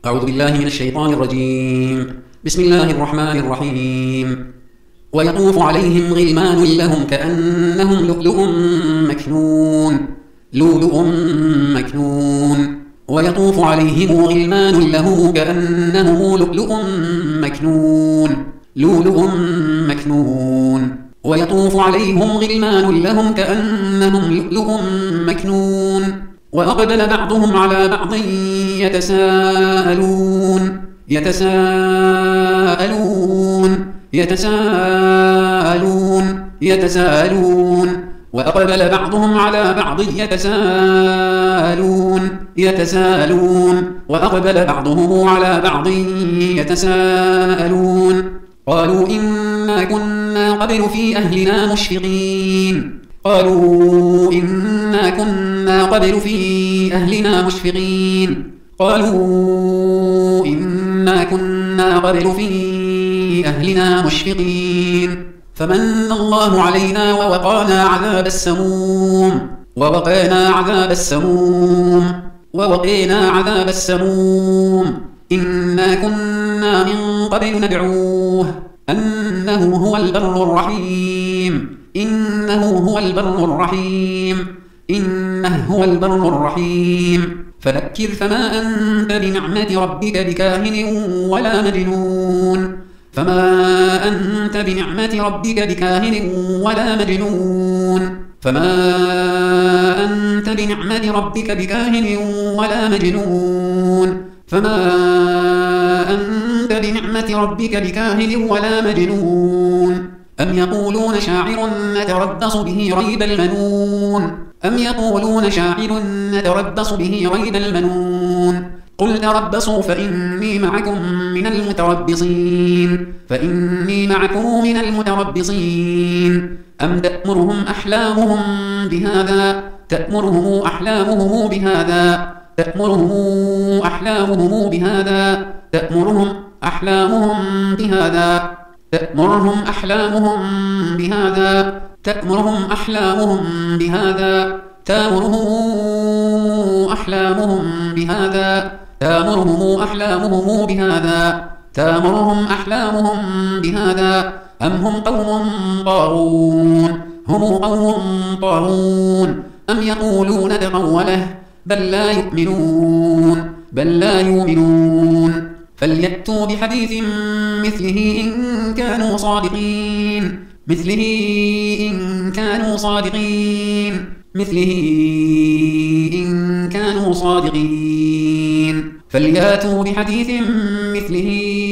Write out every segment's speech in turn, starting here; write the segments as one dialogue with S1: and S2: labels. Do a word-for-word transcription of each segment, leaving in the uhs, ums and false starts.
S1: أعوذ بالله من الشيطان الرجيم. بسم الله الرحمن الرحيم. ويطوف عليهم غلمان لهم كأنهم لؤلؤ مكنون لؤلؤ مكنون ويطوف عليهم غلمان له كأنهم لؤلؤ مكنون لؤلؤ مكنون ويطوف عليهم غلمان لهم كأنهم لؤلؤ مكنون وأقبل بعضهم على بعض يتساءلون يتساءلون يتساءلون يتساءلون وأقبل بعضهم على بعض يتساءلون يتساءلون وأقبل بعضهم على بعض يتساءلون قالوا إنا كنا قبل في أهلنا مشفقين قالوا إنا كنا قبل في أهلنا مشفقين قالوا إنا كنا قبل في أهلنا مشفقين فمن الله علينا ووقانا عذاب السموم ووقانا عذاب السموم ووقينا عذاب السموم إنا كنا من قبل ندعوه أنه هو البر الرحيم إنه هو البر الرحيم إنه هو البر الرحيم فذكر فما أنت بنعمة ربك بكاهن ولا مجنون فما أنت بنعمة ربك بكاهن ولا مجنون فما أنت بنعمة ربك بكاهن ولا مجنون فما أنت بنعمة ربك بكاهن ولا مجنون أم يقولون شاعر نتربص به ريب المنون أم يقولون شاعر نتربص به ريب المنون قل تربصوا فإني معكم من المتربصين فإني معكم من المتربصين أم تأمرهم أحلامهم بهذا تأمرهم أحلامهم بهذا تأمرهم أحلامهم بهذا تأمرهم أحلامهم بهذا تأمرهم أحلامهم بهذا تأمرهم أحلامهم بهذا تأمرهم أحلامهم بهذا تأمرهم أحلامهم بهذا تأمرهم أحلامهم بهذا أم هم قوم طاغون هم قوم طاغون أم يقولون تقوله بل لا يؤمنون بل لا يؤمنون فليأتوا بحديث مثله إن كانوا صادقين مثله إن كانوا صادقين مثله إن كانوا صادقين فليأتوا بحديث مثله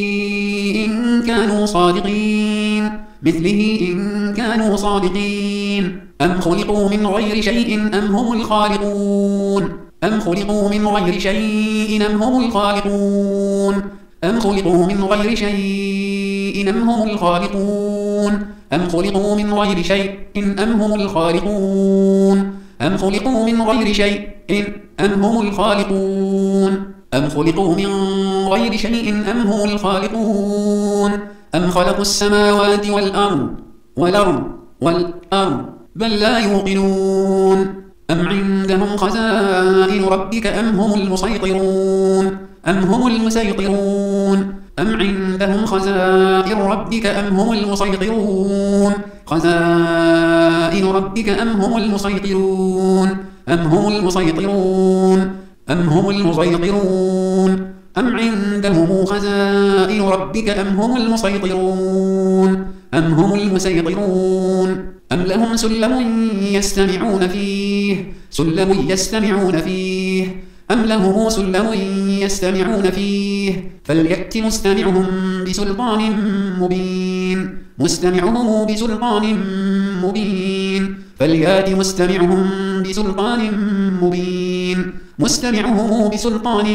S1: إن كانوا صادقين مثله إن كانوا صادقين أم خلقوا من غير شيء أم هم الخالقون أم خلقوا من غير شيء أم هم الخالقون أم خلقوا من غير شيء أم هم الخالقون أم خلقوا من غير شيء أم هم الخالقون أم خلقوا من غير شيء أم هم الخالقون أم خلقوا من غير شيء أم هم الخالقون أم خلقوا السماوات والأرض والأرض والأرض بل لا يوقنون أم عندهم خزائن ربك أم هم المسيطرون أم هم المسيطرون أم عندهم خزائن ربك أم هم المسيطرون خزائن ربك أم هم المسيطرون أم هم المسيطرون أم هم المسيطرون أم عندهم خزائن ربك أم هم المسيطرون أم هم المسيطرون أم لهم سلم يستمعون فيه سلم يستمعون فيه أم لهم سلم يستمعون فيه فليأت مستمعهم بسلطان مبين مستمعهم بسلطان مبين فليأت مستمعهم بسلطان مبين مستمعهم بسلطان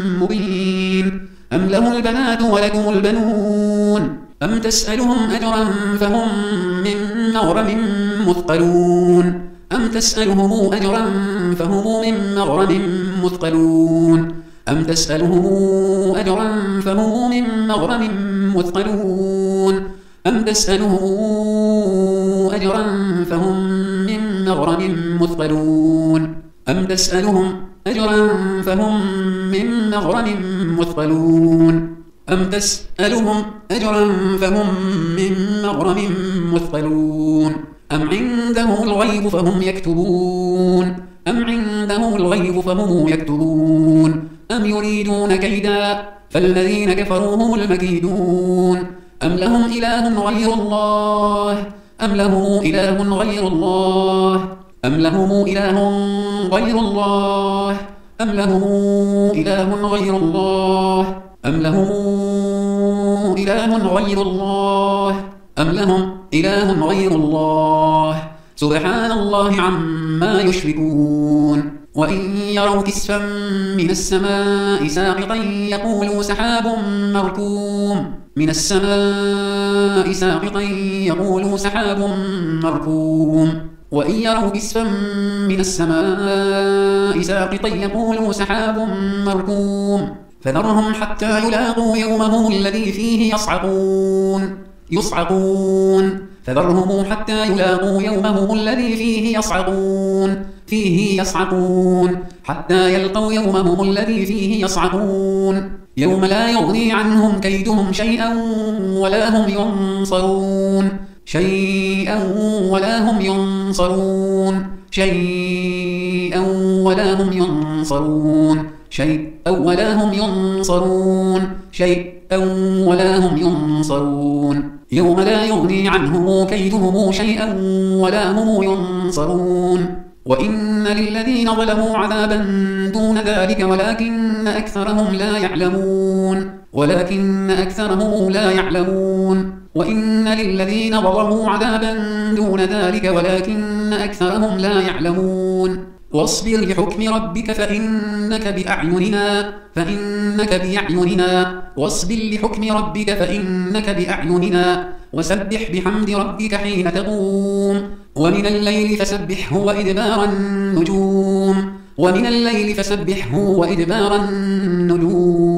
S1: مبين أم له البنات ولكم البنون أم تسألهم أجرا فهم من مغرم مثقلون أم تسألهم أجرا فهم من مغرم مثقلون أم تسألهم أجرا فهم من مغرم مثقلون أم تسألهم أجرا فهم من مغرم مثقلون أم تسألهم أجرا فهم من مغرم مثقلون أم تسألهم أجرا فهم من مغرم مثقلون أم عندهم الغيب فهم يكتبون أم عندهم الغيب فهم يكتبون أم يريدون كيدا فالذين كفروا هم المكيدون أم لهم إله غير الله أم لهم إله غير الله أم لهم إله غير الله أم لهم إله غير الله أم لهم إله غير الله أم لهم إله غير الله سبحان الله عما يشركون وإن يروا كسفا من السماء ساقطا يقولوا سحاب مركوم من السماء ساقطا يقولوا سحاب مركوم وإن يروا كسفا من السماء ساقطا يقولوا سحاب مركوم فذرهم حتى يلاقوا يومهم الذي فيه يصعقون يصعقون فذرهم حتى يلاقوا يومهم الذي فيه يصعقون فيه يصعقون حتى يلقوا يومهم الذي فيه يصعقون يوم لا يغني عنهم كيدهم شيئا ولا هم ينصرون شيئا ولا هم ينصرون شيئا ولا هم ينصرون شيئا ولا هم ينصرون شيئا ولا هم ينصرون يوم لا يغني عنهم كيدهم شيئا ولا هم ينصرون وإن للذين ظلموا عذابا دون ذلك ولكن أكثرهم لا يعلمون ولكن أكثرهم لا يعلمون وإن للذين ظلموا عذابا دون ذلك ولكن أكثرهم لا يعلمون واصبر لحكم ربك فإنك بأعيننا فإنك بأعيننا واصبر لحكم ربك فإنك بأعيننا وسبح بحمد ربك حين تقوم ومن الليل فسبحه وإدبار النجوم ومن الليل فسبحه وإدبار النجوم